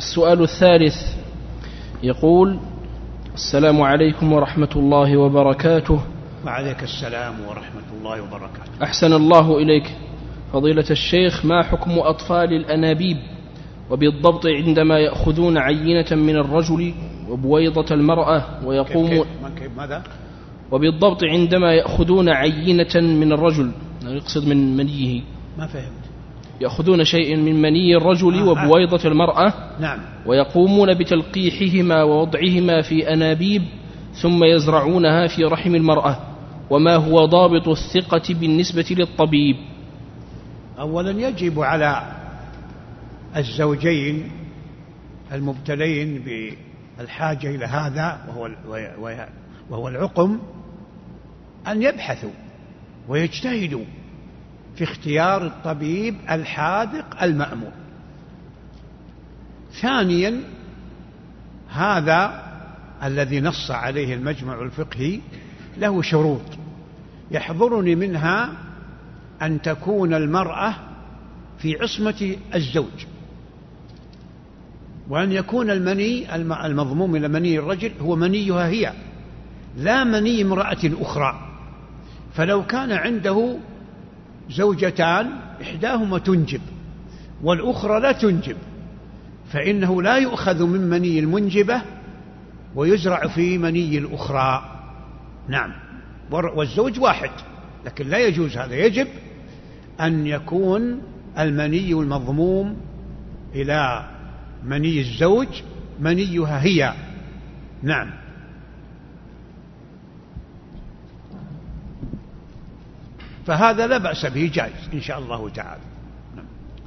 السؤال الثالث يقول: السلام عليكم ورحمة الله وبركاته. وعليك السلام ورحمة الله وبركاته. أحسن الله إليك فضيلة الشيخ، ما حكم أطفال الأنابيب، وبالضبط عندما يأخذون عينة من الرجل وبويضة المرأة ويقومون ماذا؟ وبالضبط عندما يأخذون عينة من الرجل، يقصد من منيه، ما فهمت. يأخذون شيء من مني الرجل وبويضة المرأة، نعم، ويقومون بتلقيحهما ووضعهما في أنابيب ثم يزرعونها في رحم المرأة، وما هو ضابط الثقة بالنسبة للطبيب؟ أولا يجب على الزوجين المبتلين بالحاجة إلى هذا وهو العقم أن يبحثوا ويجتهدوا في اختيار الطبيب الحاذق المأمون. ثانيا، هذا الذي نص عليه المجمع الفقهي له شروط يحضرني منها أن تكون المرأة في عصمة الزوج، وأن يكون المني المضموم إلى مني الرجل هو منيها هي، لا مني امرأة أخرى. فلو كان عنده زوجتان إحداهما تنجب والأخرى لا تنجب، فإنه لا يؤخذ من مني المنجبة ويزرع في مني الأخرى. نعم، والزوج واحد، لكن لا يجوز هذا. يجب أن يكون المني المضموم إلى مني الزوج منيها هي. نعم. فهذا لا بأس به، جائز إن شاء الله تعالى.